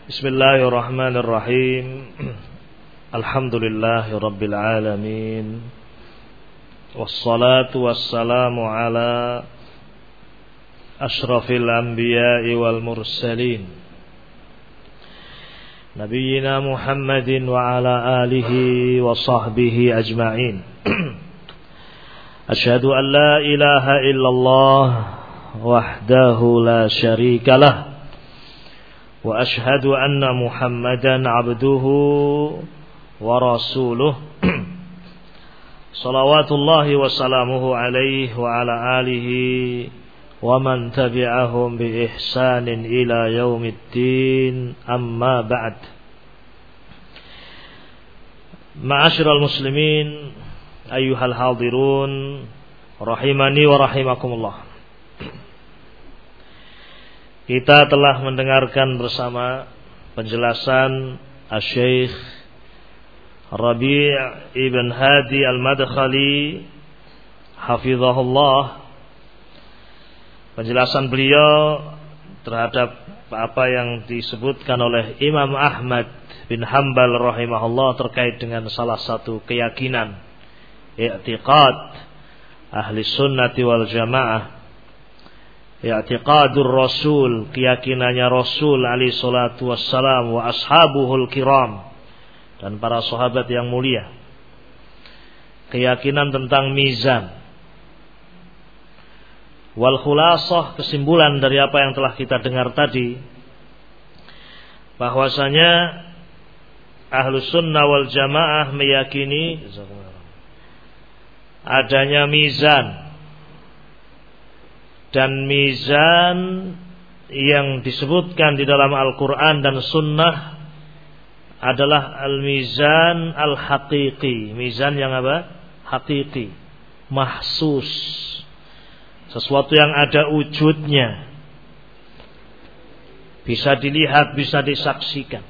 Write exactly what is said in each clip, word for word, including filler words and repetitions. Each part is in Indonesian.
Bismillahirrahmanirrahim. Alhamdulillahi rabbil alamin. Wassalatu wassalamu ala ashrafil anbiya'i wal mursalin, Nabiyyina Muhammadin wa ala alihi wa sahbihi ajma'in. Asyhadu an la ilaha illallah wahdahu la syarika lah, wa ashhadu anna Muhammadan abduhu wa rasuluh. Salawatullahi wa salamuhu alaihi wa ala alihi wa man tabi'ahum bi ihsanin ila yaumiddin, amma ba'd. Ma'asyiral muslimin, ayyuhal hadirun, rahimani wa rahimakumullah. Kita telah mendengarkan bersama penjelasan Asy-Syaikh Rabi' Ibn Hadi Al-Madkhali hafizahullah, penjelasan beliau terhadap apa yang disebutkan oleh Imam Ahmad bin Hanbal rahimahullah terkait dengan salah satu keyakinan i'tiqad ahli sunnati wal jamaah, i'tiqadur Rasul, keyakinannya Rasul alaihi salatu wassalam wa ashabuhul kiram, dan para sahabat yang mulia. Keyakinan tentang mizan. Wal khulasah, kesimpulan dari apa yang telah kita dengar tadi, bahwasanya Ahlus Sunnah wal Jamaah meyakini adanya mizan. Dan mizan yang disebutkan di dalam Al-Quran dan Sunnah adalah al-mizan al-haqiqi. Mizan yang apa? Hakiki, mahsus, sesuatu yang ada wujudnya, bisa dilihat, bisa disaksikan.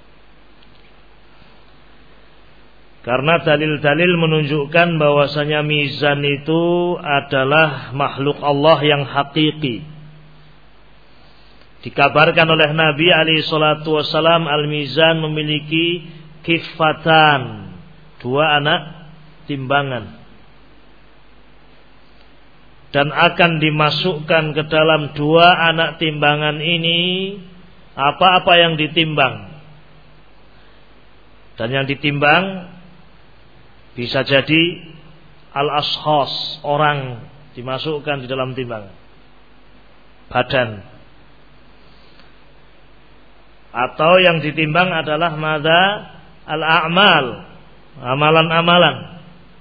Karena dalil-dalil menunjukkan bahwasanya mizan itu adalah makhluk Allah yang hakiki. Dikabarkan oleh Nabi alaihi salatu wassalam, al-mizan memiliki kifatan, dua anak timbangan, dan akan dimasukkan ke dalam dua anak timbangan ini apa-apa yang ditimbang. Dan yang ditimbang bisa jadi al-ashkhas, orang dimasukkan di dalam timbangan, badan. Atau yang ditimbang adalah madza al-a'mal, amalan-amalan,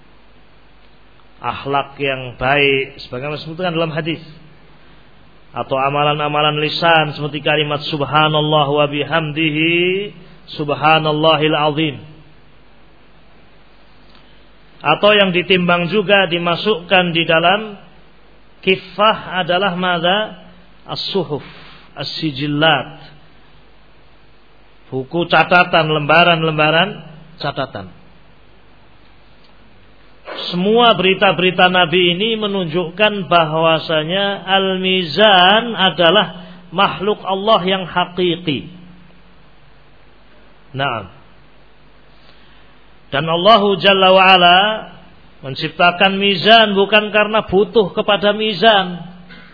akhlak yang baik sebagaimana disebutkan dalam hadis, atau amalan-amalan lisan seperti kalimat subhanallah wa bihamdihi subhanallahil azim. Atau yang ditimbang juga dimasukkan di dalam kifah adalah madza as-suhuf, as-sijillat, buku catatan, lembaran-lembaran catatan. Semua berita-berita Nabi ini menunjukkan bahwasanya al-mizan adalah makhluk Allah yang hakiki. Naam. Dan Allah Jalla wa'ala menciptakan mizan bukan karena butuh kepada mizan.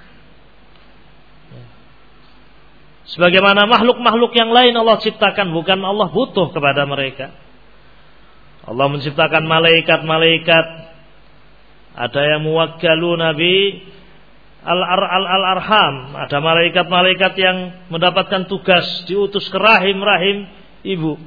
Sebagaimana makhluk-makhluk yang lain Allah ciptakan, bukan Allah butuh kepada mereka. Allah menciptakan malaikat-malaikat, ada yang muwakkaluna bi al-arham, ada malaikat-malaikat yang mendapatkan tugas diutus ke rahim-rahim ibu.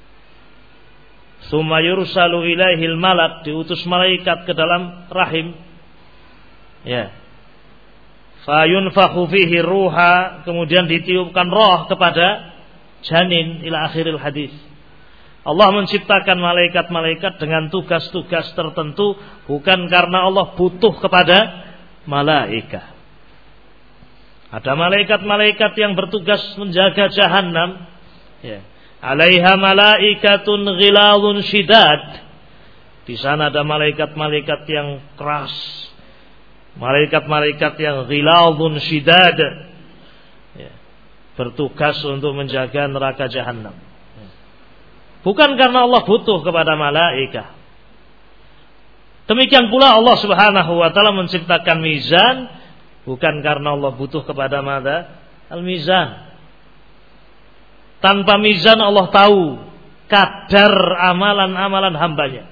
Tsumma yursalu ilaihil malak, diutus malaikat ke dalam rahim. Ya. Fa yunfakhu fihi ruha, kemudian ditiupkan roh kepada janin, ila akhiril hadis. Allah menciptakan malaikat-malaikat dengan tugas-tugas tertentu, bukan karena Allah butuh kepada malaikat. Ada malaikat-malaikat yang bertugas menjaga jahanam, ya. Alaiha malaikatun ghiladun syidad. Di sana ada malaikat-malaikat yang keras, malaikat-malaikat yang ghiladun syidad, ya. bertugas untuk menjaga neraka jahanam. Bukan karena Allah butuh kepada malaikat. Demikian pula Allah Subhanahu wa taala menciptakan mizan bukan karena Allah butuh kepada mada al-mizan. Tanpa mizan Allah tahu kadar amalan-amalan hambanya.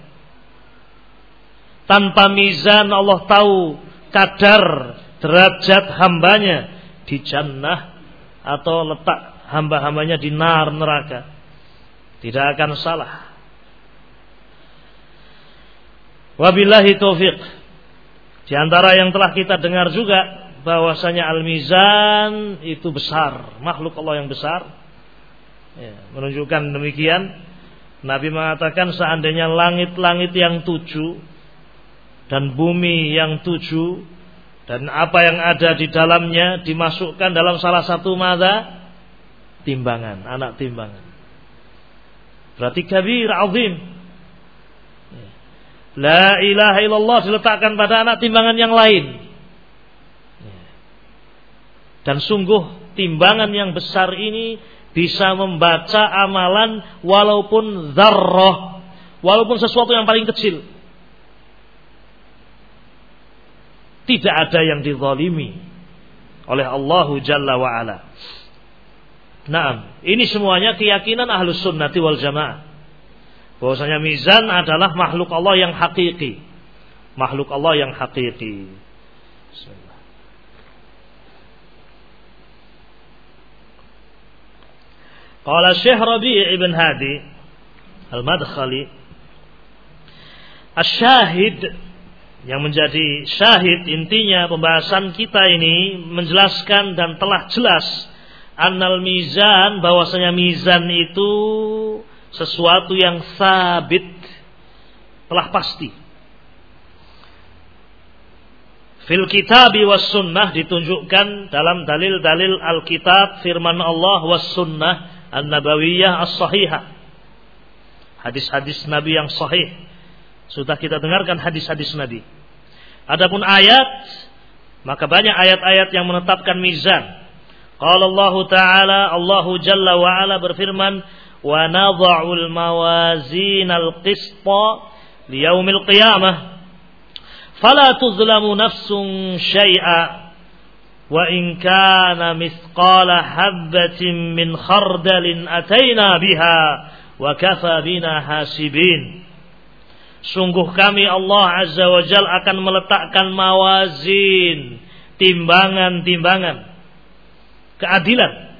Tanpa mizan Allah tahu kadar derajat hambanya di jannah atau letak hamba-hambanya di nar neraka. Tidak akan salah. Wabillahi taufiq. Di antara yang telah kita dengar juga bahwasanya al-mizan itu besar, makhluk Allah yang besar. Ya, menunjukkan demikian. Nabi mengatakan seandainya langit-langit yang tujuh dan bumi yang tujuh dan apa yang ada di dalamnya dimasukkan dalam salah satu mada timbangan, anak timbangan. Berarti kabir azim. La ilaha illallah diletakkan pada anak timbangan yang lain. Dan sungguh timbangan yang besar ini bisa membaca amalan walaupun dzarrah, walaupun sesuatu yang paling kecil. Tidak ada yang dizalimi oleh Allah Jalla wa Ala. Naam, ini semuanya keyakinan Ahlus Sunnati wal Jamaah. Bahwasanya mizan adalah makhluk Allah yang hakiki. Makhluk Allah yang hakiki. Bismillah. Qala Syekh Rabi' ibn Hadi Al-Madkhali, Asy-syahid, yang menjadi syahid intinya pembahasan kita ini menjelaskan dan telah jelas annal mizan, bahwasanya mizan itu sesuatu yang sabit, telah pasti. Fil kitabi was sunnah, ditunjukkan dalam dalil-dalil Alkitab, firman Allah, was sunnah an-nabawiyah as-sahihah, hadis-hadis Nabi yang sahih. Sudah kita dengarkan hadis-hadis Nabi. Adapun ayat, maka banyak ayat-ayat yang menetapkan mizan. Qala Allah Ta'ala, Allahu Jalla wa Ala berfirman, wa nadha'ul mawazinal qista liyaumil qiyamah fala tuzlamu nafsun syai'a wa in kana mithqala habbatin min khardalin ataina biha wa kafa bina hasibin. Sungguh kami Allah Azza wa Jalla akan meletakkan mawazin, timbangan-timbangan keadilan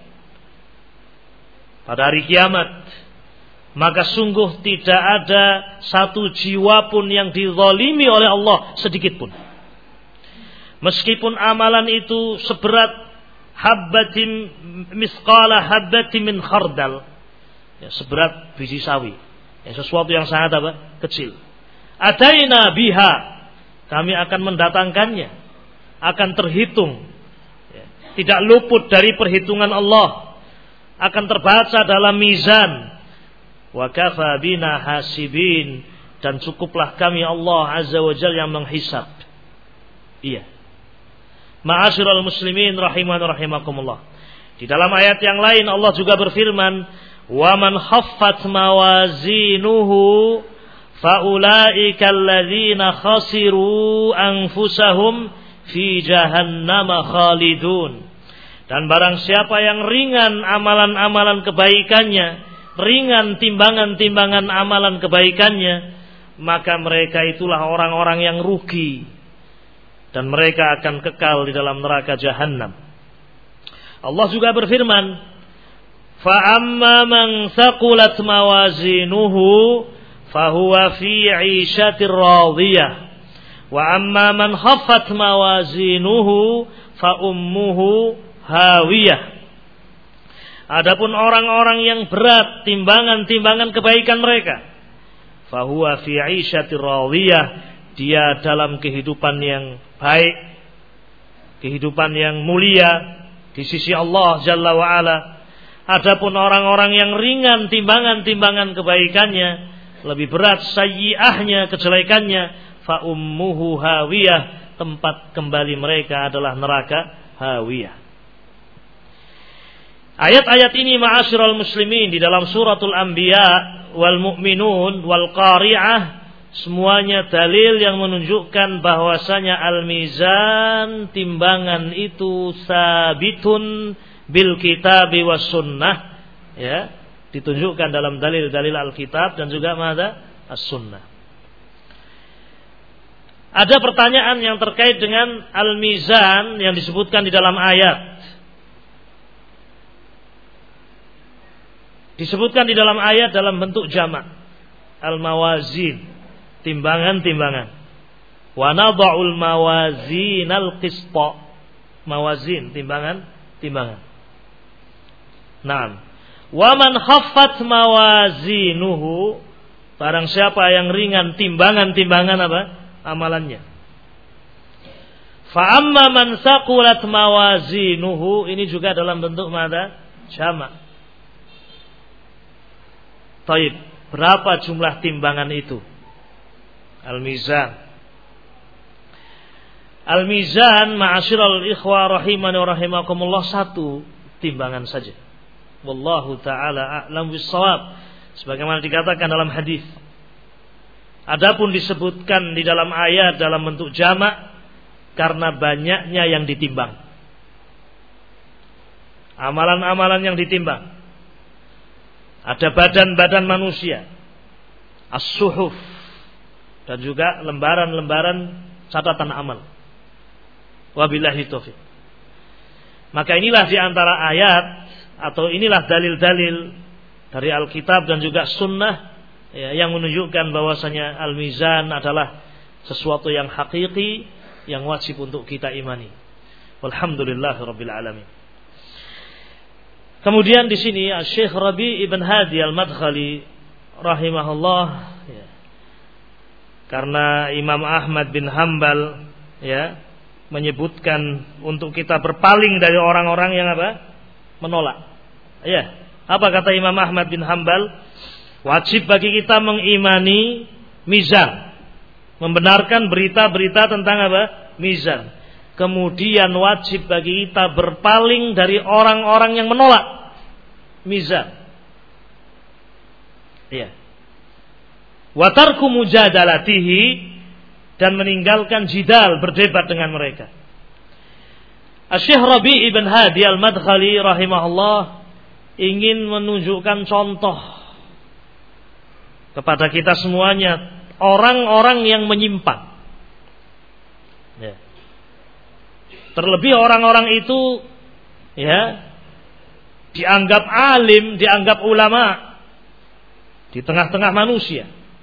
pada hari kiamat, maka sungguh tidak ada satu jiwa pun yang dizalimi oleh Allah sedikit pun. Meskipun amalan itu seberat habbatin misqala habbatin min khardal, ya, seberat biji sawi, ya, sesuatu yang sangat apa? Kecil. Ataina biha, kami akan mendatangkannya, akan terhitung, ya, tidak luput dari perhitungan Allah, akan terbaca dalam mizan. Wa kafa bina hasibin, dan cukuplah kami Allah Azza wa Jalla yang menghisab. Iya. Ma'asyiral muslimin rahiman rahimakumullah. Di dalam ayat yang lain Allah juga berfirman, wa man khaffat mawazinuhu faulaika alladzina khasiru anfusahum fi jahannama khalidun. Dan barang siapa yang ringan amalan-amalan kebaikannya, ringan timbangan-timbangan amalan kebaikannya, maka mereka itulah orang-orang yang rugi, dan mereka akan kekal di dalam neraka jahanam. Allah juga berfirman, fa amma man thaqulat mawazinuhu fahuwa fi 'ishatir radiyah wa amma man khaffat mawazinuhu fa ummuhu hawiyah. Adapun orang-orang yang berat timbangan-timbangan kebaikan mereka, fahuwa fi 'ishatir radiyah, dia dalam kehidupan yang baik, kehidupan yang mulia di sisi Allah Jalla wa Ala. Adapun orang-orang yang ringan timbangan-timbangan kebaikannya, lebih berat sayyi'ahnya, kejelekannya, fa ummuhu hawiyah, tempat kembali mereka adalah neraka hawiyah. Ayat-ayat ini ma'asyiral muslimin di dalam suratul Anbiya wal Mu'minun wal Qari'ah semuanya dalil yang menunjukkan bahwasanya al-mizan timbangan itu sabitun bil kitabi was sunnah, ya, ditunjukkan dalam dalil-dalil Alkitab dan juga mana as-sunnah. Ada pertanyaan yang terkait dengan al-mizan yang disebutkan di dalam ayat. Disebutkan di dalam ayat dalam bentuk jamak. Al-mawazin, timbangan-timbangan. Wa nadha'ul mawazinal qista. Mawazin, timbangan-timbangan. Naam. Wa man khaffat mawazinuhu, barang siapa yang ringan timbangan-timbangan apa? Amalannya. Fa amma man saqulat mawazinuhu, ini juga dalam bentuk mana? Jamak. Taib, berapa jumlah timbangan itu? Al-mizan. Al-mizan ma'asyiral ikhwa rahimani wa rahimakumullah, satu timbangan saja. Wallahu taala a'lam bis-shawab. Sebagaimana dikatakan dalam hadis. Adapun disebutkan di dalam ayat dalam bentuk jamak karena banyaknya yang ditimbang. Amalan-amalan yang ditimbang. Ada badan-badan manusia, as-suhuf, dan juga lembaran-lembaran catatan amal. Wabillahi taufiq. Maka inilah di antara ayat atau inilah dalil-dalil dari Alkitab dan juga Sunnah, ya, yang menunjukkan bahwasanya al-mizan adalah sesuatu yang hakiki yang wajib untuk kita imani. Walhamdulillahirabbil alamin. Kemudian di sini Syekh Rabi' ibn Hadi al-Madkhali rahimahullah, ya, karena Imam Ahmad bin Hanbal, ya, menyebutkan untuk kita berpaling dari orang-orang yang apa? Menolak. Ya, apa kata Imam Ahmad bin Hanbal? Wajib bagi kita mengimani mizan, membenarkan berita-berita tentang apa? Mizan. Kemudian wajib bagi kita berpaling dari orang-orang yang menolak mizan. Ya. Wa tarku mujadalatihi, dan meninggalkan jidal, berdebat dengan mereka. Asy-Syaikh Rabi' ibn Hadi al-Madkhali rahimahullah ingin menunjukkan contoh kepada kita semuanya orang-orang yang menyimpang. Ya. Terlebih orang-orang itu, ya, dianggap alim, dianggap ulama di tengah-tengah manusia.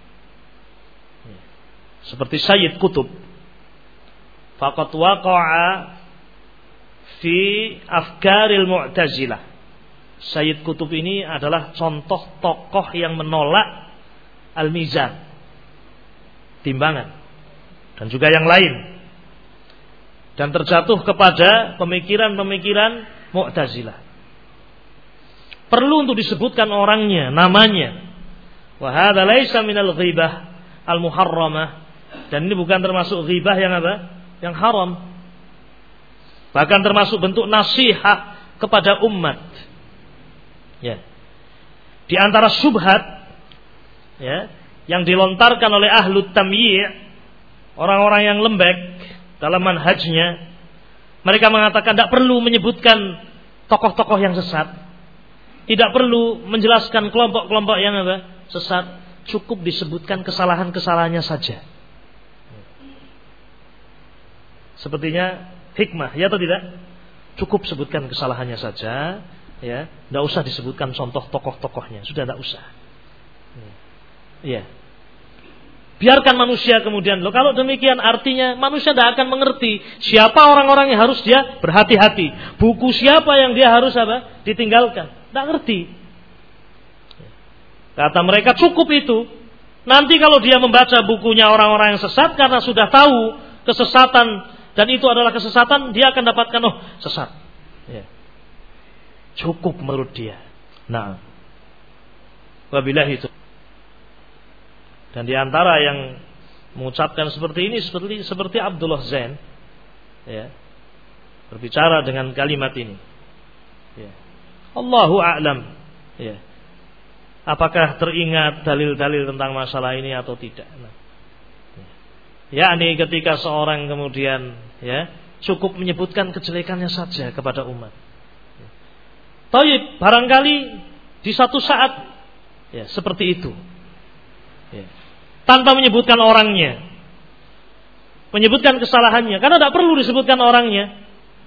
Seperti Sayyid Qutb. Faqad waqa'a fi afkaril Mu'tazilah. Sayyid Qutb ini adalah contoh tokoh yang menolak al-mizan, timbangan, dan juga yang lain, dan terjatuh kepada pemikiran-pemikiran Mu'tazilah. Perlu untuk disebutkan orangnya, namanya. Wa hadza laisa minal ghibah al-muharramah, dan ini bukan termasuk ghibah yang apa? Yang haram. Bahkan termasuk bentuk nasihat kepada umat. Ya. Di antara syubhat, ya, yang dilontarkan oleh ahlut tamyi', orang-orang yang lembek dalam manhajnya, mereka mengatakan tidak perlu menyebutkan tokoh-tokoh yang sesat, tidak perlu menjelaskan kelompok-kelompok yang apa? Sesat, cukup disebutkan kesalahan-kesalahannya saja. Sepertinya hikmah, ya atau tidak? Cukup sebutkan kesalahannya saja, ya, tidak usah disebutkan contoh tokoh-tokohnya, sudah tidak usah. Ya. Biarkan manusia kemudian. Loh, kalau demikian artinya manusia tidak akan mengerti siapa orang-orang yang harus dia berhati-hati, buku siapa yang dia harus apa? Ditinggalkan. Tidak ngerti. Kata mereka cukup itu. Nanti kalau dia membaca bukunya orang-orang yang sesat, karena sudah tahu kesesatan dan itu adalah kesesatan, dia akan dapatkan oh sesat. Ya. Cukup menurut dia. Nah, wabillahi itu. Dan di antara yang mengucapkan seperti ini seperti seperti Abdullah Zain, ya, berbicara dengan kalimat ini. Ya. Allahu a'lam. Ya. Apakah teringat dalil-dalil tentang masalah ini atau tidak? Nah. Ya. Yakni ketika seorang kemudian ya cukup menyebutkan kejelekannya saja kepada umat. Taib, barangkali di satu saat ya seperti itu. Ya. Tanpa menyebutkan orangnya. Menyebutkan kesalahannya karena tidak perlu disebutkan orangnya.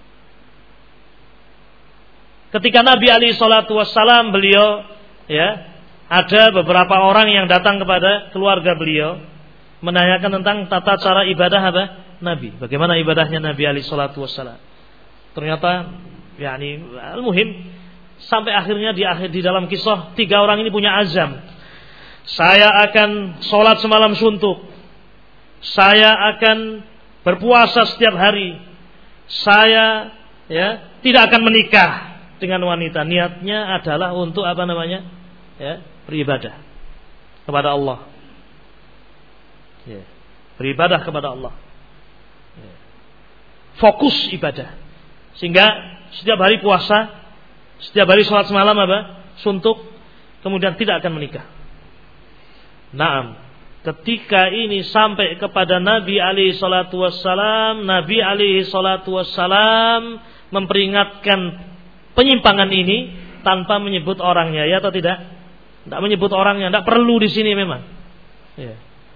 Ketika Nabi alaihi salatu wassalam beliau ya ada beberapa orang yang datang kepada keluarga beliau menanyakan tentang tata cara ibadah apa? Nabi. Bagaimana ibadahnya Nabi alaihi salatu wassalam. Ternyata yakni al-muhim sampai akhirnya di akhir di dalam kisah tiga orang ini punya azam. Saya akan sholat semalam suntuk. Saya akan berpuasa setiap hari. Saya ya tidak akan menikah dengan wanita. Niatnya adalah untuk apa namanya? Ya, beribadah kepada Allah. Ya, beribadah kepada Allah. Ya. Fokus ibadah. Sehingga setiap hari puasa, setiap hari sholat semalam apa? Suntuk, kemudian tidak akan menikah. Naam, ketika ini sampai kepada Nabi alaihi salatu wassalam, Nabi alaihi salatu wassalam memperingatkan penyimpangan ini tanpa menyebut orangnya, ya atau tidak? Tidak menyebut orangnya, tidak perlu di sini memang. Ya.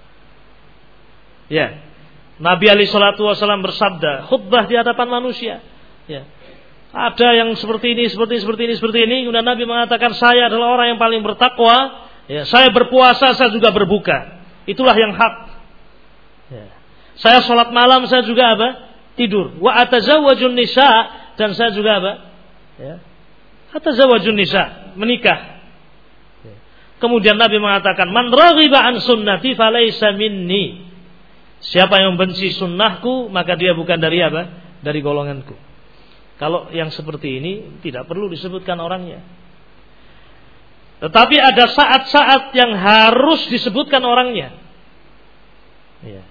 Ya. Nabi alaihi salatu wasallam bersabda, khutbah di hadapan manusia. Ya. Ada yang seperti ini, seperti seperti ini, seperti ini. Kemudian Nabi mengatakan, saya adalah orang yang paling bertakwa. Ya. Saya berpuasa, saya juga berbuka. Itulah yang hak. Ya. Saya sholat malam, saya juga apa? Tidur. Wa atazawwajun nisa, dan saya juga apa? Ya. Atazawwajun nisa, menikah. Kemudian Nabi mengatakan, man raghiba an sunnati falaysa minni. Siapa yang membenci sunnahku, maka dia bukan dari apa? Dari golonganku. Kalau yang seperti ini tidak perlu disebutkan orangnya. Tetapi ada saat-saat yang harus disebutkan orangnya. Ya.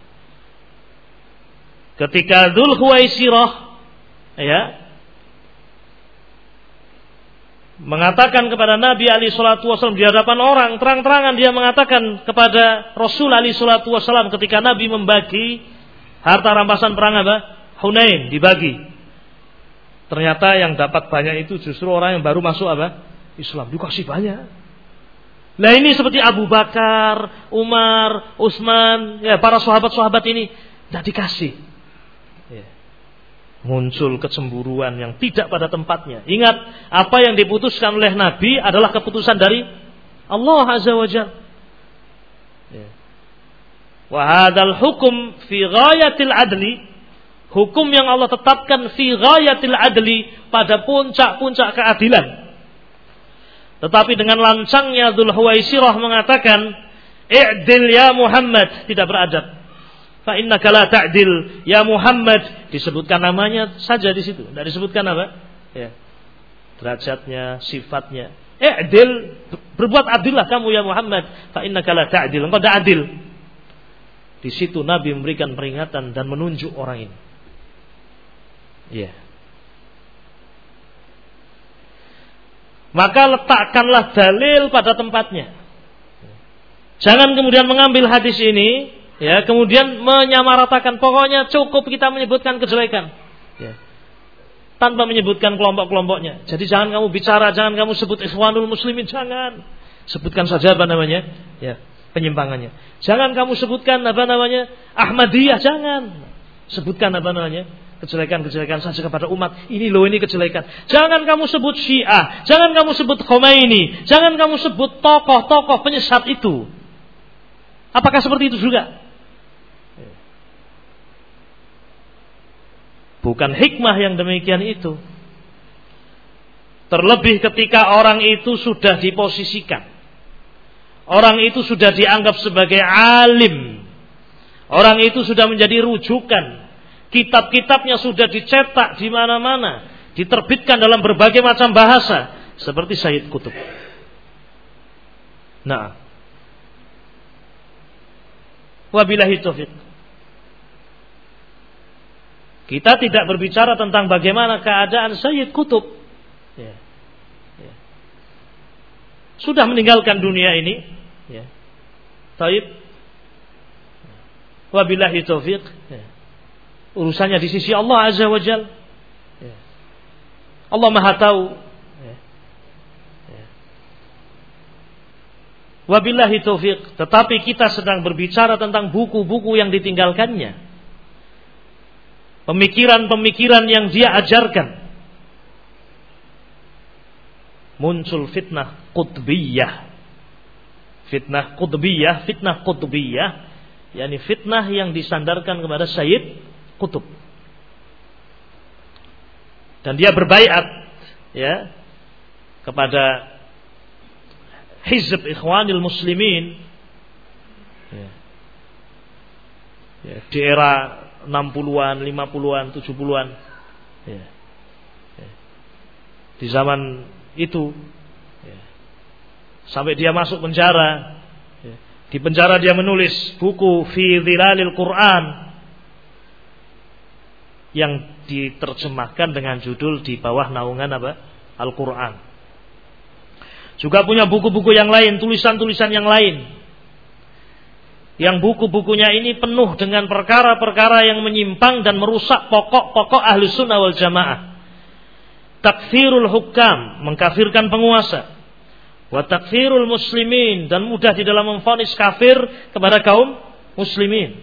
Ketika Dzul Khuwaisirah ya mengatakan kepada Nabi alaihi salatu wasallam di hadapan orang, terang-terangan dia mengatakan kepada Rasul alaihi salatu wasallam ketika Nabi membagi harta rampasan perang apa? Hunain dibagi. Ternyata yang dapat banyak itu justru orang yang baru masuk apa? Islam, dikasih banyak. Nah ini seperti Abu Bakar, Umar, Utsman, ya para sahabat-sahabat ini tidak dikasih. Ya. Muncul kecemburuan yang tidak pada tempatnya. Ingat, apa yang diputuskan oleh Nabi adalah keputusan dari Allah Azza wa Jalla. Ya. Wa hadzal hukum fi ghayatil adli, hukum yang Allah tetapkan fi ghayatil adli, pada puncak-puncak keadilan. Tetapi dengan lancangnya Dzul Khuwaisirah mengatakan, "I'dil ya Muhammad," tidak beradab. Fa innaka la ta'dil ya Muhammad, disebutkan namanya saja di situ, tidak disebutkan apa? Ya. Derajatnya, sifatnya. I'dil, berbuat adillah kamu ya Muhammad, fa innaka la ta'dil, engkau tidak adil. Di situ Nabi memberikan peringatan dan menunjuk orang ini. Ya. Maka letakkanlah dalil pada tempatnya. Jangan kemudian mengambil hadis ini, ya, kemudian menyamaratakan. Pokoknya cukup kita menyebutkan kejelekan, ya, tanpa menyebutkan kelompok-kelompoknya. Jadi jangan kamu bicara, jangan kamu sebut Ikhwanul Muslimin, jangan. Sebutkan saja apa namanya, ya, penyimpangannya. Jangan kamu sebutkan apa namanya Ahmadiyah, jangan. Sebutkan apa namanya kejelekan-kejelekan saja kepada umat. Ini loh, ini kejelekan. Jangan kamu sebut Syiah, jangan kamu sebut Khomeini, jangan kamu sebut tokoh-tokoh penyesat itu. Apakah seperti itu juga? Bukan hikmah yang demikian itu. Terlebih ketika orang itu sudah diposisikan, orang itu sudah dianggap sebagai alim, orang itu sudah menjadi rujukan, kitab-kitabnya sudah dicetak di mana-mana, diterbitkan dalam berbagai macam bahasa, seperti Sayyid Qutb. Nah, wabillahi taufiq. Kita tidak berbicara tentang bagaimana keadaan Sayyid Qutb. Ya. Ya. sudah meninggalkan dunia ini, ya. Taib. Wabillahi taufiq. Ya. Urusannya di sisi Allah Azza wa Jalla. Ya. Allah Maha tahu. Ya. Ya. Wabillahi taufiq. Tetapi kita sedang berbicara tentang buku-buku yang ditinggalkannya, pemikiran-pemikiran yang dia ajarkan. Muncul fitnah qutbiyah. Fitnah qutbiyah, fitnah qutbiyah, yakni fitnah yang disandarkan kepada Sayyid Qutb. Dan dia berbaiat, ya, kepada Hizb Ikhwanil Muslimin, ya. Ya, di era enam puluhan, lima puluhan, tujuh puluhan, ya. Ya. Di zaman itu, ya. Sampai dia masuk penjara, ya. Di penjara dia menulis buku Fi Dhilalil Quran yang diterjemahkan dengan judul Di Bawah Naungan apa? Al-Quran. Juga punya buku-buku yang lain, tulisan-tulisan yang lain, yang buku-bukunya ini penuh dengan perkara-perkara yang menyimpang dan merusak pokok-pokok Ahlus Sunnah wal Jamaah. Takfirul hukam, mengkafirkan penguasa. Wa takfirul muslimin, dan mudah di dalam memvonis kafir kepada kaum muslimin.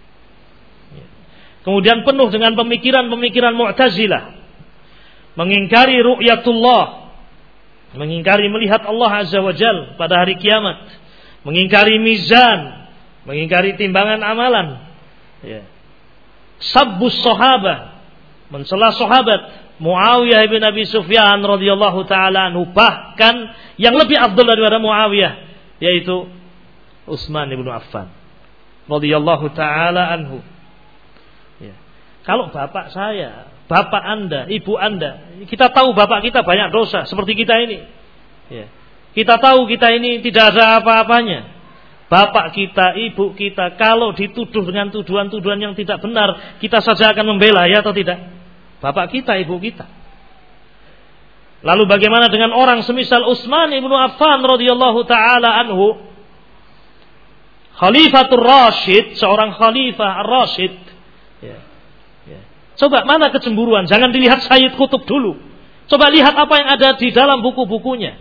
Kemudian penuh dengan pemikiran-pemikiran Mu'tazilah, mengingkari ru'yatullah, mengingkari melihat Allah Azza wa Jalla pada hari kiamat, mengingkari mizan, mengingkari timbangan amalan, ya. Sabbus sahabah, mencela sahabat Muawiyah bin Abi Sufyan radhiyallahu taala anhu, bahkan yang lebih afdal daripada Muawiyah yaitu Utsman bin Affan radhiyallahu taala anhu. Ya. Kalau bapak saya, bapak Anda, ibu Anda, kita tahu bapak kita banyak dosa seperti kita ini. Ya. Kita tahu kita ini tidak ada apa-apanya. Bapak kita, ibu kita, kalau dituduh dengan tuduhan-tuduhan yang tidak benar, kita saja akan membela, ya atau tidak? Bapak kita, ibu kita. Lalu bagaimana dengan orang semisal Utsman ibnu Affan radhiyallahu taala anhu, Khalifatur Rasyid, seorang khalifah ar-Rasyid. Ya. Ya. Coba mana kecemburuan? Jangan dilihat Sayyid Qutb dulu. Coba lihat apa yang ada di dalam buku-bukunya.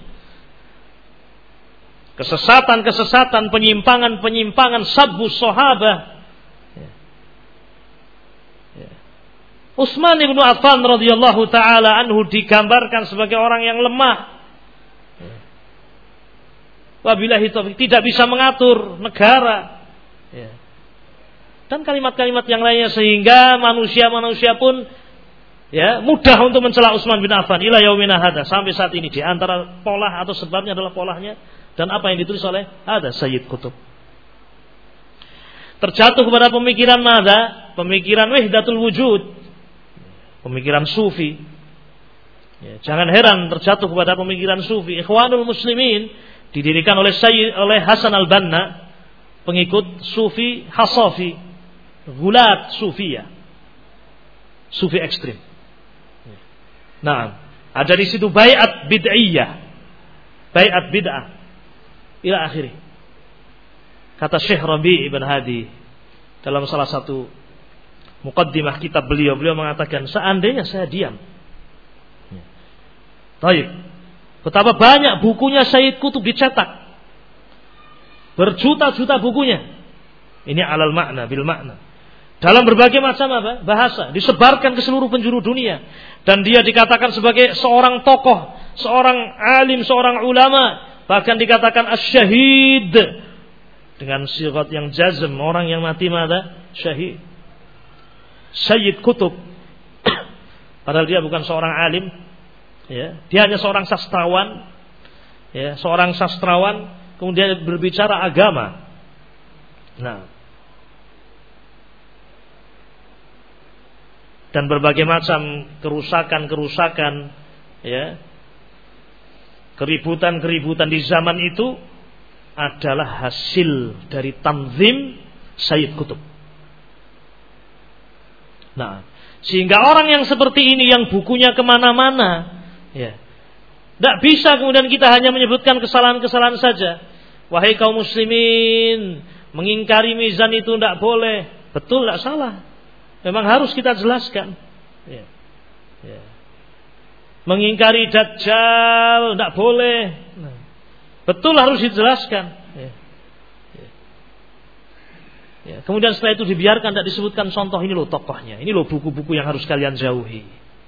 Kesesatan-kesesatan, penyimpangan-penyimpangan, sabbus sahabah. Ya. Ya. Utsman ibnu Affan radhiyallahu taala anhu digambarkan sebagai orang yang lemah. Ya. Wabillahi taufiq, tidak bisa mengatur negara. Ya. Dan kalimat-kalimat yang lainnya, sehingga manusia-manusia pun, ya, mudah untuk mencela Utsman bin Affan ila yaumina hadza, sampai saat ini. Di antara pola atau sebabnya adalah polanya dan apa yang ditulis oleh ada Sayyid Qutb. Terjatuh kepada pemikiran mana? Pemikiran wahdatul wujud, pemikiran sufi. Ya, jangan heran terjatuh kepada pemikiran sufi. Ikhwanul Muslimin didirikan oleh Sayyid, oleh Hasan al-Banna, pengikut sufi Hasafi, gulat sufiyah, sufi ekstrim. Nah, ada di situ baiat bid'iyah, baiat bid'ah ila akhiri. Kata Syekh Rabi' ibn Hadi dalam salah satu muqaddimah kitab beliau, beliau mengatakan, seandainya saya diam, baik, betapa banyak bukunya Sayyid Qutb dicetak, berjuta-juta bukunya. Ini alal makna, bil makna, dalam berbagai macam apa? Bahasa, disebarkan ke seluruh penjuru dunia, dan dia dikatakan sebagai seorang tokoh, seorang alim, seorang ulama, bahkan dikatakan asy-syahid dengan sigat yang jazm, orang yang mati mata syahid. Sayyid Qutb padahal dia bukan seorang alim, ya, dia hanya seorang sastrawan, ya, seorang sastrawan, kemudian berbicara agama. Nah, dan berbagai macam kerusakan-kerusakan, ya, keributan-keributan di zaman itu adalah hasil dari tanzim Sayyid Qutb. Nah, sehingga orang yang seperti ini, yang bukunya kemana-mana, ya, Tidak bisa kemudian kita hanya menyebutkan kesalahan-kesalahan saja. Wahai kaum muslimin, mengingkari mizan itu tidak boleh. Betul, tidak salah. Memang harus kita jelaskan. Ya. Ya. Mengingkari Dajjal tidak boleh. Nah, betul, harus dijelaskan. Ya. Ya. Ya. Kemudian setelah itu dibiarkan, tidak disebutkan contoh, ini loh tokohnya, ini loh buku-buku yang harus kalian jauhi.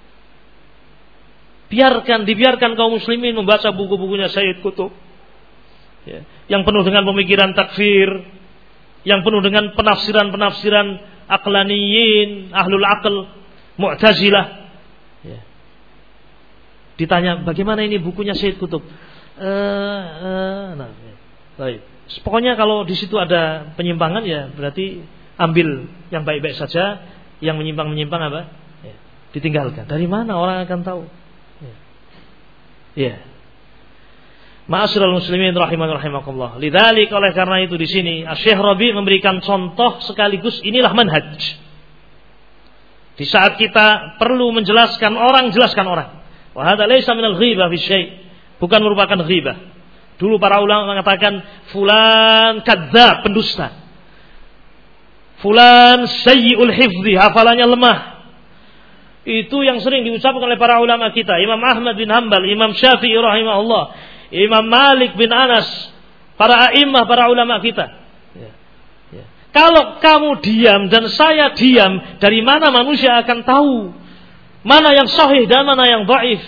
Biarkan, dibiarkan kaum muslimin membaca buku-bukunya Sayyid Qutb, ya, yang penuh dengan pemikiran takfir, yang penuh dengan penafsiran-penafsiran aqlaniyin, ahlul aql, mu'tazilah. Ya. Ditanya bagaimana ini bukunya Sayyid Qutb. Uh, uh, nah, ya. Baik. Pokoknya kalau di situ ada penyimpangan ya berarti ambil yang baik-baik saja, yang menyimpang-menyimpang apa? Ya, ditinggalkan. Dari mana orang akan tahu? Ya. Ya. Ma'asyiral muslimin rahiman rahimakumullah. Lidzalik, oleh karena itu di sini Syekh Rabi memberikan contoh sekaligus inilah manhaj. Di saat kita perlu menjelaskan orang, jelaskan orang. Wa hadza laisa minal ghibah fi syai'. Bukan merupakan ghibah. Dulu para ulama mengatakan fulan kadzdzab, pendusta. Fulan sayyi'ul hifdzi, hafalannya lemah. Itu yang sering diucapkan oleh para ulama kita, Imam Ahmad bin Hanbal, Imam Syafi'i rahimahullah, Imam Malik bin Anas, para a'immah, para ulama kita. Ya. Ya. Kalau kamu diam dan saya diam, dari mana manusia akan tahu mana yang sahih dan mana yang dhaif?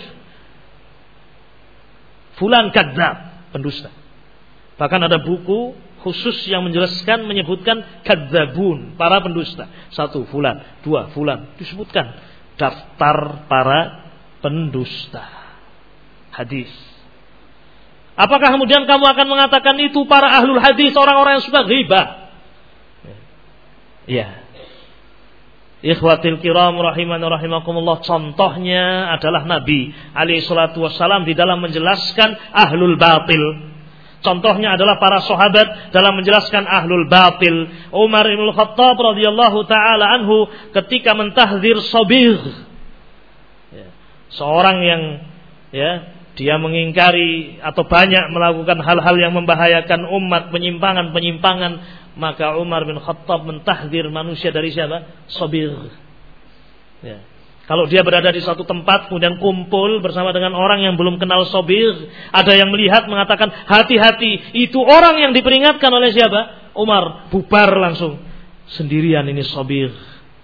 Fulan kadzdzab, pendusta. Bahkan ada buku khusus yang menjelaskan, menyebutkan kadzdzabun, para pendusta. Satu fulan, dua fulan, disebutkan daftar para pendusta hadis. Apakah kemudian kamu akan mengatakan itu para ahlul hadis, orang-orang yang suka ghibah? Ya. Ikhwatil kiram rahimani rahimakumullah, contohnya adalah Nabi alaihi salatu wassalam di dalam menjelaskan ahlul batil. Contohnya adalah para sahabat dalam menjelaskan ahlul batil. Umar bin Khattab radhiyallahu taala anhu ketika mentahdzir Sabigh, ya, seorang yang ya dia mengingkari atau banyak melakukan hal-hal yang membahayakan umat, penyimpangan-penyimpangan, maka Umar bin Khattab mentahdzir manusia dari siapa? Sabigh. Ya. Kalau dia berada di suatu tempat kemudian kumpul bersama dengan orang yang belum kenal Sabigh, ada yang melihat mengatakan hati-hati, itu orang yang diperingatkan oleh siapa? Umar, bubar langsung. Sendirian ini Sabigh.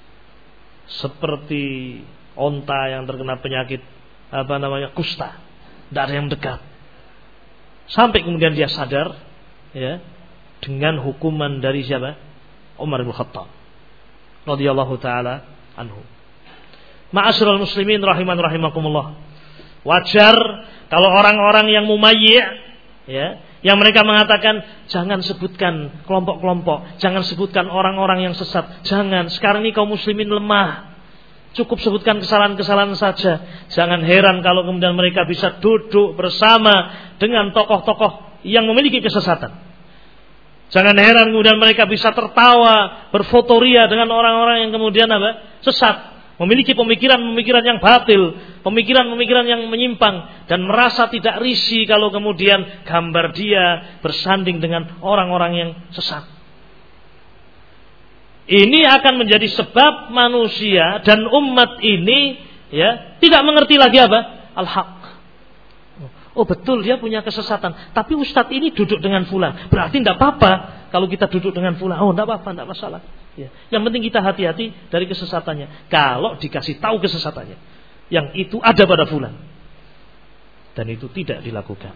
Seperti onta yang terkena penyakit apa namanya? Kusta. Tidak ada yang dekat. Sampai kemudian dia sadar, ya, dengan hukuman dari siapa? Umar bin Khattab radhiyallahu taala anhu. Ma'asyiral muslimin rahiman rahimakumullah. Wajar kalau orang-orang yang mumayyi', ya, yang mereka mengatakan jangan sebutkan kelompok-kelompok, jangan sebutkan orang-orang yang sesat, jangan. Sekarang ini kaum muslimin lemah. Cukup sebutkan kesalahan-kesalahan saja. Jangan heran kalau kemudian mereka bisa duduk bersama dengan tokoh-tokoh yang memiliki kesesatan. Jangan heran kemudian mereka bisa tertawa, berfotoria dengan orang-orang yang kemudian apa? Sesat. Memiliki pemikiran-pemikiran yang batil, pemikiran-pemikiran yang menyimpang, dan merasa tidak risih kalau kemudian gambar dia bersanding dengan orang-orang yang sesat. Ini akan menjadi sebab manusia dan umat ini ya tidak mengerti lagi apa? Al-haq. Oh betul, dia punya kesesatan, tapi ustadz ini duduk dengan fulan, berarti tidak apa-apa kalau kita duduk dengan fulan. Oh tidak apa-apa, tidak masalah. Ya. Yang penting kita hati-hati dari kesesatannya. Kalau dikasih tahu kesesatannya, yang itu ada pada fulan, dan itu tidak dilakukan.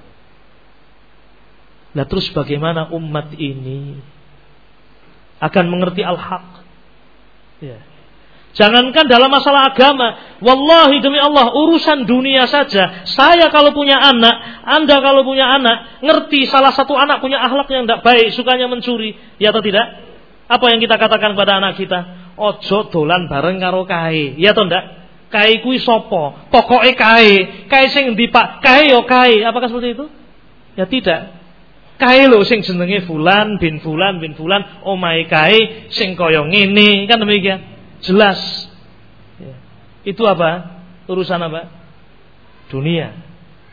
Nah terus bagaimana umat ini akan mengerti al-haq? Ya. Jangankan dalam masalah agama, wallahi demi Allah, urusan dunia saja. Saya kalau punya anak, Anda kalau punya anak, ngerti salah satu anak punya akhlak yang tidak baik, sukanya mencuri, ya atau tidak? Apa yang kita katakan pada anak kita? Ojo dolan bareng karo kae, ya atau tidak? Kae kuwi sopo? Pokoke kae, kae sing ndi Pak? Kae yo kae. Apakah seperti itu? Ya tidak. Kae lho sing jenenge fulan bin fulan bin fulan, omahe kae sing kaya ngene, kan demikian. Jelas. Ya. Itu apa? Urusan apa? Dunia.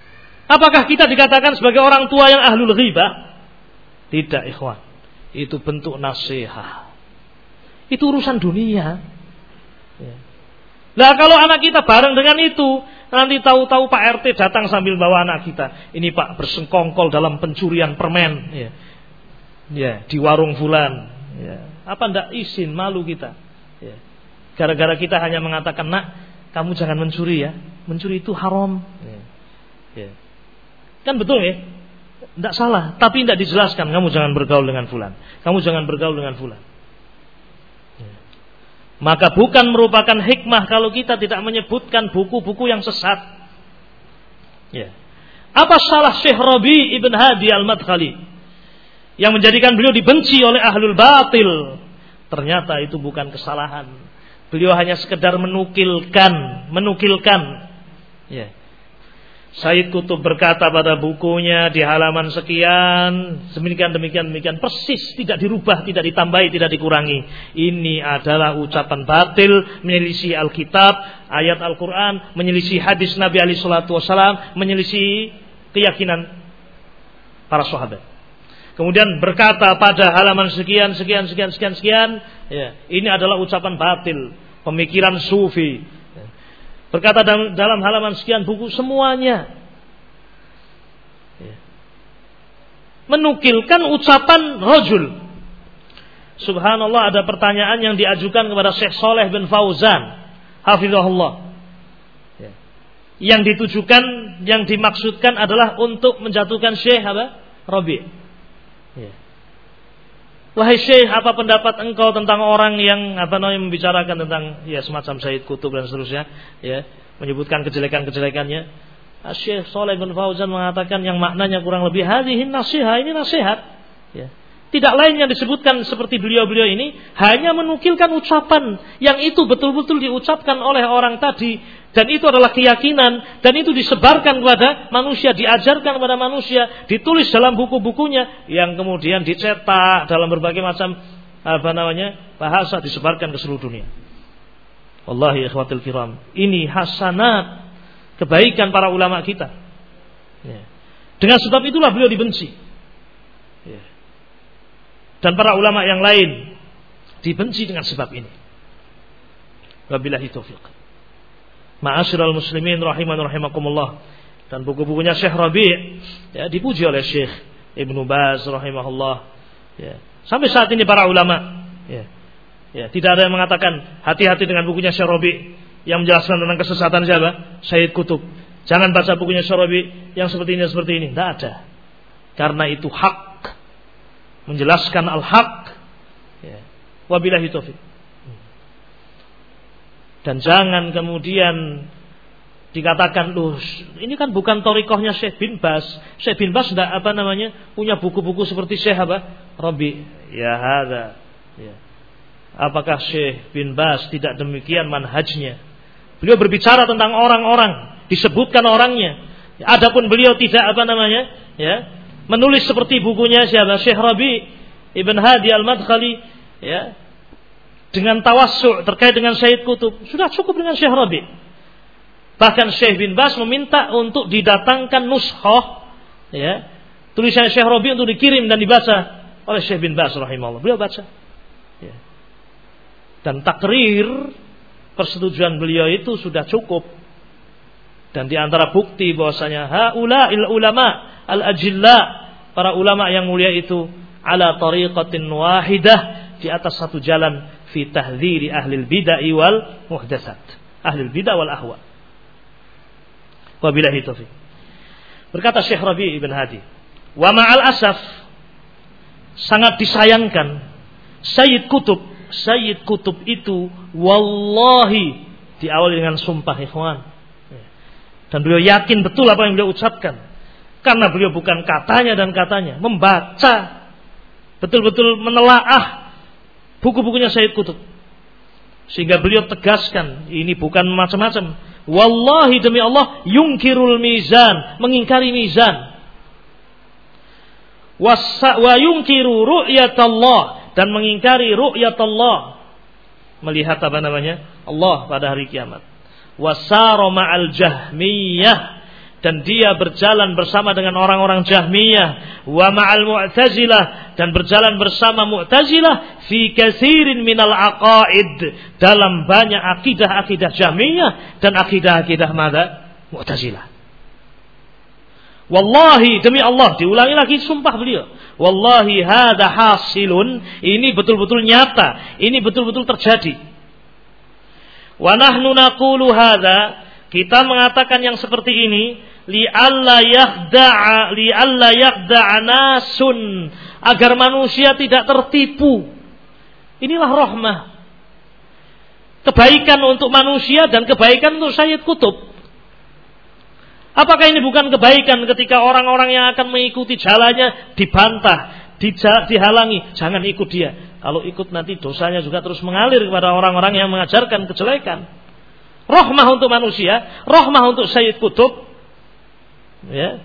Apakah kita dikatakan sebagai orang tua yang ahlul ghibah? Tidak, ikhwan. Itu bentuk nasihat. Itu urusan dunia. Ya. Nah, kalau anak kita bareng dengan itu, nanti tahu-tahu Pak R T datang sambil bawa anak kita. Ini Pak bersengkongkol dalam pencurian permen. Ya, ya di warung fulan. Ya. Apa ndak izin, malu kita. Ya. Gara-gara kita hanya mengatakan, nak, kamu jangan mencuri ya. Mencuri itu haram. Ya. Ya. Kan betul ya? Tidak salah. Tapi tidak dijelaskan, kamu jangan bergaul dengan fulan. Kamu jangan bergaul dengan fulan. Ya. Maka bukan merupakan hikmah kalau kita tidak menyebutkan buku-buku yang sesat. Ya. Apa salah Syekh Rabi' Ibn Hadi Al-Madkhali yang menjadikan beliau dibenci oleh ahlul batil? Ternyata itu bukan kesalahan. Beliau hanya sekedar menukilkan, menukilkan. Ya. Sayyid Qutb berkata pada bukunya di halaman sekian, demikian demikian demikian, persis, tidak dirubah, tidak ditambahi, tidak dikurangi. Ini adalah ucapan batil, menyelisih Alkitab, ayat Al-Quran, menyelisih hadis Nabi alaihi salatu wasallam, menyelisih keyakinan para sahabat. Kemudian berkata pada halaman sekian sekian sekian sekian sekian, ya, ini adalah ucapan batil, pemikiran sufi. Berkata dalam, dalam halaman sekian buku semuanya. Ya. Menukilkan ucapan rajul. Subhanallah, ada pertanyaan yang diajukan kepada Syekh Saleh bin Fauzan, hafizahullah. Ya. Yang ditujukan, yang dimaksudkan adalah untuk menjatuhkan Syekh apa? Rabi'. Ya. Wahai Syekh, apa pendapat engkau tentang orang yang apa namanya membicarakan tentang ya semacam Sayyid Qutb dan seterusnya, ya, menyebutkan kejelekan-kejelekannya. Syekh Saleh bin Fauzan mengatakan yang maknanya kurang lebih hadhihi nasihat, ini nasihat, ya. Tidak lain yang disebutkan seperti beliau-beliau ini hanya menukilkan ucapan yang itu betul-betul diucapkan oleh orang tadi. Dan itu adalah keyakinan. Dan itu disebarkan kepada manusia. Diajarkan kepada manusia. Ditulis dalam buku-bukunya. Yang kemudian dicetak dalam berbagai macam apa namanya bahasa. Disebarkan ke seluruh dunia. Wallahi ikhwatil kiram. Ini hasanat. Kebaikan para ulama kita. Ya. Dengan sebab itulah beliau dibenci. Ya. Dan para ulama yang lain dibenci dengan sebab ini. Wabillahi taufiq. Ma'asyiral muslimin rahiman rahimakumullah. Dan buku-bukunya Syekh Rabi' ya, dipuji oleh Syekh Ibnu Baz rahimahullah. Ya. Sampai saat ini para ulama ya, ya, tidak ada yang mengatakan hati-hati dengan bukunya Syekh Rabi' yang menjelaskan tentang kesesatan siapa? Sayyid Qutb. Jangan baca bukunya Syekh Rabi' yang seperti ini seperti ini. Tidak ada. Karena itu hak. Menjelaskan al-haq. Ya. Wabillahi taufiq. Dan jangan kemudian dikatakan, loh, ini kan bukan thariqahnya Syekh bin Baz. Syekh bin Baz tidak apa namanya punya buku-buku seperti Syekh apa? Rabi. Ya hada. Ya. Apakah Syekh bin Baz tidak demikian manhajnya? Beliau berbicara tentang orang-orang, disebutkan orangnya. Adapun beliau tidak apa namanya, ya, menulis seperti bukunya siapa? Syekh Rabi' Ibn Hadi Al-Madkhali, ya. Dengan tawassu' terkait dengan Sayyid Qutb, sudah cukup dengan Syekh Rabi'. Bahkan Syekh bin Baz meminta untuk didatangkan nushah, ya, tulisan Syekh Rabi' untuk dikirim dan dibaca oleh Syekh bin Baz rahimahullah. Beliau baca. Ya. Dan takrir persetujuan beliau itu sudah cukup. Dan di antara bukti bahwasanya haula'il ulama al-ajilla, para ulama yang mulia itu ala tariqatin wahidah, di atas satu jalan fi tahdhiri ahlil bid'ah wal muhdatsat, ahlil bid'ah wal ahwa. Wabillahi taufiq. Berkata Syekh Rabi' Ibn Hadi, wa ma'al asaf, sangat disayangkan Sayyid Qutb, Sayyid Qutb itu wallahi, diawali dengan sumpah ikhwan. Dan beliau yakin betul apa yang beliau ucapkan. Karena beliau bukan katanya dan katanya, membaca betul-betul menelaah buku-bukunya Sayyid Qutb. Sehingga beliau tegaskan, ini bukan macam-macam. Wallahi demi Allah, yungkirul mizan, mengingkari mizan. Wa yungkiru ru'yatallah, dan mengingkari ru'yatallah. Melihat apa namanya? Allah pada hari kiamat. Wasara ma'al jahmiyah, dan dia berjalan bersama dengan orang-orang Jahmiyah wa ma'al Mu'tazilah, dan berjalan bersama Mu'tazilah fi katsirin minal aqaid, dalam banyak akidah-akidah Jahmiyah dan akidah-akidah mana? Mu'tazilah. Wallahi, demi Allah, diulangi lagi sumpah beliau, wallahi hadza hasilun, ini betul-betul nyata, ini betul-betul terjadi. Wa nahnu naqulu hadza, kita mengatakan yang seperti ini, li alla yakhda'a li alla yakhda'a nasun, agar manusia tidak tertipu. Inilah rahmah, kebaikan untuk manusia dan kebaikan untuk Sayyid Qutb. Apakah ini bukan kebaikan ketika orang-orang yang akan mengikuti jalannya dibantah, dihalangi, jangan ikut dia. Kalau ikut nanti dosanya juga terus mengalir kepada orang-orang yang mengajarkan kejelekan. Rahmah untuk manusia, rahmah untuk Sayyid Qutb. Ya.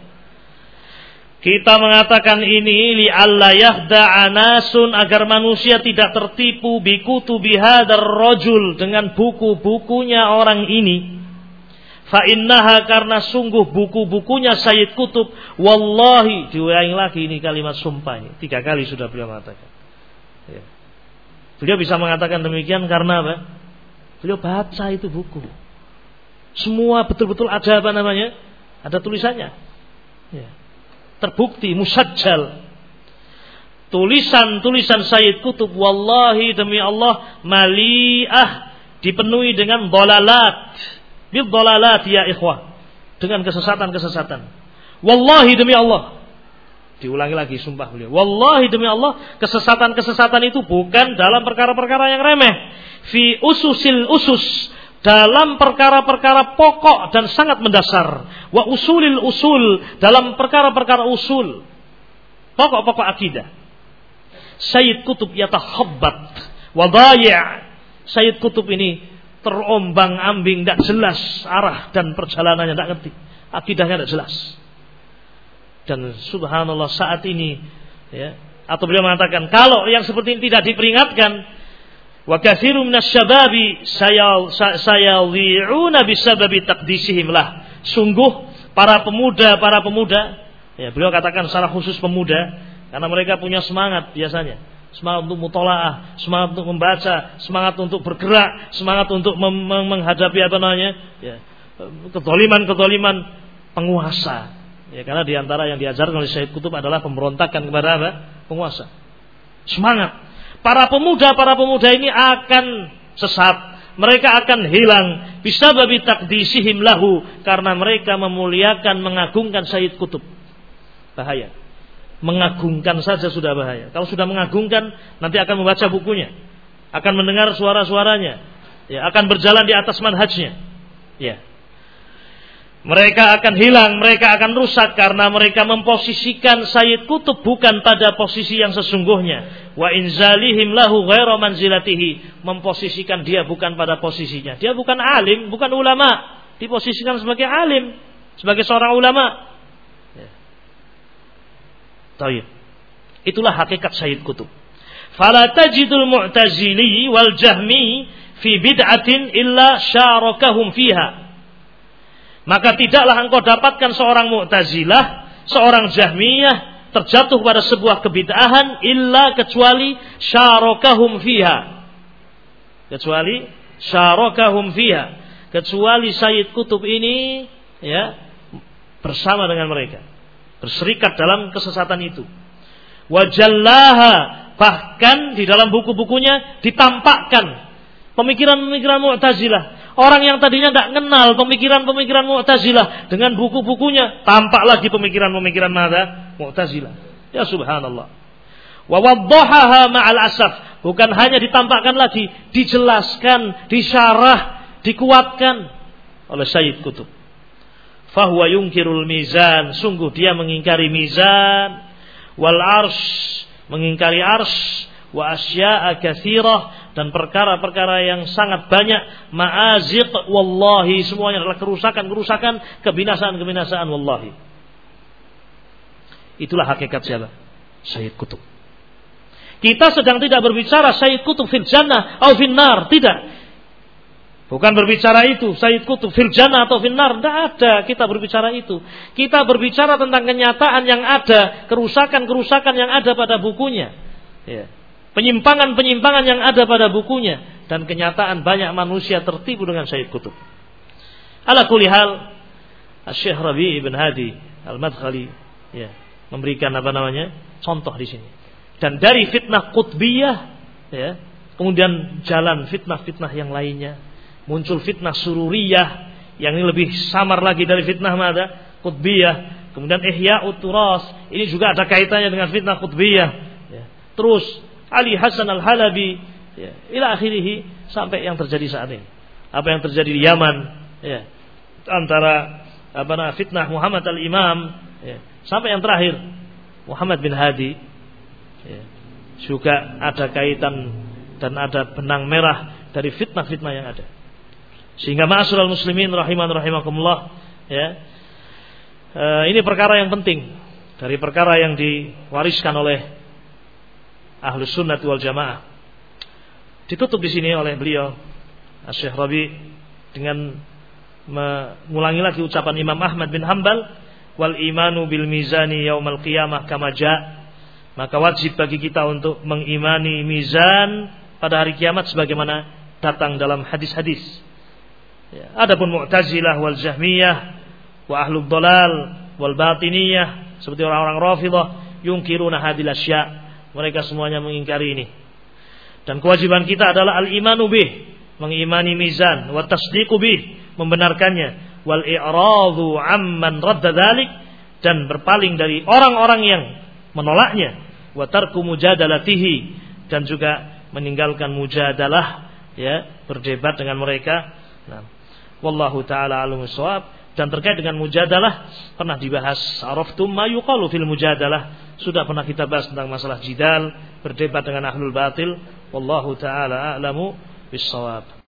Kita mengatakan ini li alla yahda'a nasun, agar manusia tidak tertipu bi kutubi hadzal rajul, dengan buku-bukunya orang ini. Fa innaha, karena sungguh buku-bukunya Sayyid Qutb, wallahi, diulangi lagi ini kalimat sumpah ini, tiga kali sudah beliau mengatakan. Ya. Beliau bisa mengatakan demikian karena apa? Beliau baca itu buku. Semua betul-betul ada apa namanya? Ada tulisannya. Ya. Terbukti, musajjal. Tulisan-tulisan Sayyid Qutb, wallahi demi Allah, mali'ah, dipenuhi dengan dolalat. Bil dolalat ya ikhwah. Dengan kesesatan-kesesatan. Wallahi demi Allah. Diulangi lagi sumpah beliau. Wallahi demi Allah, kesesatan-kesesatan itu bukan dalam perkara-perkara yang remeh. Fi ususil usus, dalam perkara-perkara pokok dan sangat mendasar. Wa usulil usul, dalam perkara-perkara usul, pokok-pokok akidah. Sayyid Qutb yatahabbat wa daya'. Sayyid Qutb ini terombang-ambing, tidak jelas arah dan perjalanannya, tidak ngerti. Akidahnya tidak jelas. Dan subhanallah saat ini, ya, atau beliau mengatakan, kalau yang seperti ini tidak diperingatkan, wa katsirun minasyababi sayadhi'una bisababi taqdisihim lah. Sungguh para pemuda, para pemuda, ya, beliau katakan secara khusus pemuda, karena mereka punya semangat biasanya. Semangat untuk mutolaah, semangat untuk membaca, semangat untuk bergerak, semangat untuk mem- menghadapi apa namanya, ya, kedoliman-kedoliman penguasa. Ya, karena diantara yang diajarkan oleh Sayyid Qutb adalah pemberontakan kepada apa? Penguasa. Semangat. Para pemuda, para pemuda ini akan sesat. Mereka akan hilang. Bisababi taqdisihim lahu. Karena mereka memuliakan, mengagungkan Sayyid Qutb. Bahaya. Mengagungkan saja sudah bahaya. Kalau sudah mengagungkan, nanti akan membaca bukunya. Akan mendengar suara-suaranya. Ya, akan berjalan di atas manhajnya. Ya. Mereka akan hilang, mereka akan rusak karena mereka memposisikan Sayyid Qutb bukan pada posisi yang sesungguhnya. Wa inzalihim lahu ghaira manzilatihi, memposisikan dia bukan pada posisinya. Dia bukan alim, bukan ulama, diposisikan sebagai alim, sebagai seorang ulama. Ya. Taib. Itulah hakikat Sayyid Qutb. Fala tajidul mu'tazili wal jahmi fi bid'atin illa syarakahum fiha. Maka tidaklah engkau dapatkan seorang Mu'tazilah, seorang Jahmiyah terjatuh pada sebuah kebid'ahan illa kecuali syarakahum fiha. Kecuali syarakahum fiha. Kecuali Sayyid Qutb ini, ya, bersama dengan mereka, berserikat dalam kesesatan itu. Wa jallaha, bahkan di dalam buku-bukunya ditampakkan pemikiran-pemikiran Mu'tazilah. Orang yang tadinya tidak kenal pemikiran-pemikiran Mu'tazilah, dengan buku-bukunya tampak lagi pemikiran-pemikiran mana? Mu'tazilah. Ya subhanallah. Wa waddahaha ma'al asaf, bukan hanya ditampakkan lagi, dijelaskan, disyarah, dikuatkan oleh Sayyid Qutb. Fahuwa yunkirul mizan, sungguh dia mengingkari mizan, wal arsh, mengingkari arsh, wa asya'a katsirah, dan perkara-perkara yang sangat banyak, ma'aziq wallahi, semuanya adalah kerusakan-kerusakan, kebinasaan-kebinasaan wallahi. Itulah hakikat siapa? Sayyid Qutb. Kita sedang tidak berbicara Sayyid Qutb fil jannah atau fil nar, tidak. Bukan berbicara itu, Sayyid Qutb fil jannah atau fil nar, tidak ada kita berbicara itu. Kita berbicara tentang kenyataan yang ada, kerusakan-kerusakan yang ada pada bukunya. Ya. Penyimpangan-penyimpangan yang ada pada bukunya. Dan kenyataan banyak manusia tertipu dengan Sayyid Qutb. Ala kulli hal, Syekh Rabi' ibn Hadi Al-Madkhali ya, memberikan apa namanya? Contoh di sini. Dan dari fitnah Qutbiyah ya, kemudian jalan fitnah-fitnah yang lainnya. Muncul fitnah Sururiyah yang ini lebih samar lagi dari fitnah mana? Qutbiyah. Kemudian Ihya'ut Turas, ini juga ada kaitannya dengan fitnah Qutbiyah ya. Terus Ali Hasan Al-Halabi ya, ila akhirih sampai yang terjadi saat ini. Apa yang terjadi di Yaman ya, antara apa namanya fitnah Muhammad Al-Imam ya, sampai yang terakhir Muhammad bin Hadi ya, juga ada kaitan dan ada benang merah dari fitnah-fitnah yang ada. Sehingga ma'asyiral muslimin rahiman rahimakumullah ya, e, ini perkara yang penting dari perkara yang diwariskan oleh Ahlus Sunnah wal Jamaah. Ditutup di sini oleh beliau Syekh Rabi' dengan mengulangi lagi ucapan Imam Ahmad bin Hanbal, wal imanu bil mizani yaumal qiyamah kama ja'. Maka wajib bagi kita untuk mengimani mizan pada hari kiamat sebagaimana datang dalam hadis-hadis. Ya, adapun Mu'tazilah wal Jahmiyah wa ahlud dhalal wal batiniyah seperti orang-orang Rafidhah yungkiruna hadil asya', mereka semuanya mengingkari ini. Dan kewajiban kita adalah al-imanu bih, mengimani mizan, wa tasdiqu bih, membenarkannya, wal i'radu amman radda dzalik, dan berpaling dari orang-orang yang menolaknya, wa tarku mujadalatihi, dan juga meninggalkan mujadalah ya, berdebat dengan mereka. Nah, wallahu taala a'lam bissawab. Dan terkait dengan mujadalah pernah dibahas, araftum ma yuqalu fil mujadalah, sudah pernah kita bahas tentang masalah jidal, berdebat dengan ahlul batil. Wallahu taala a'lamu bissawab.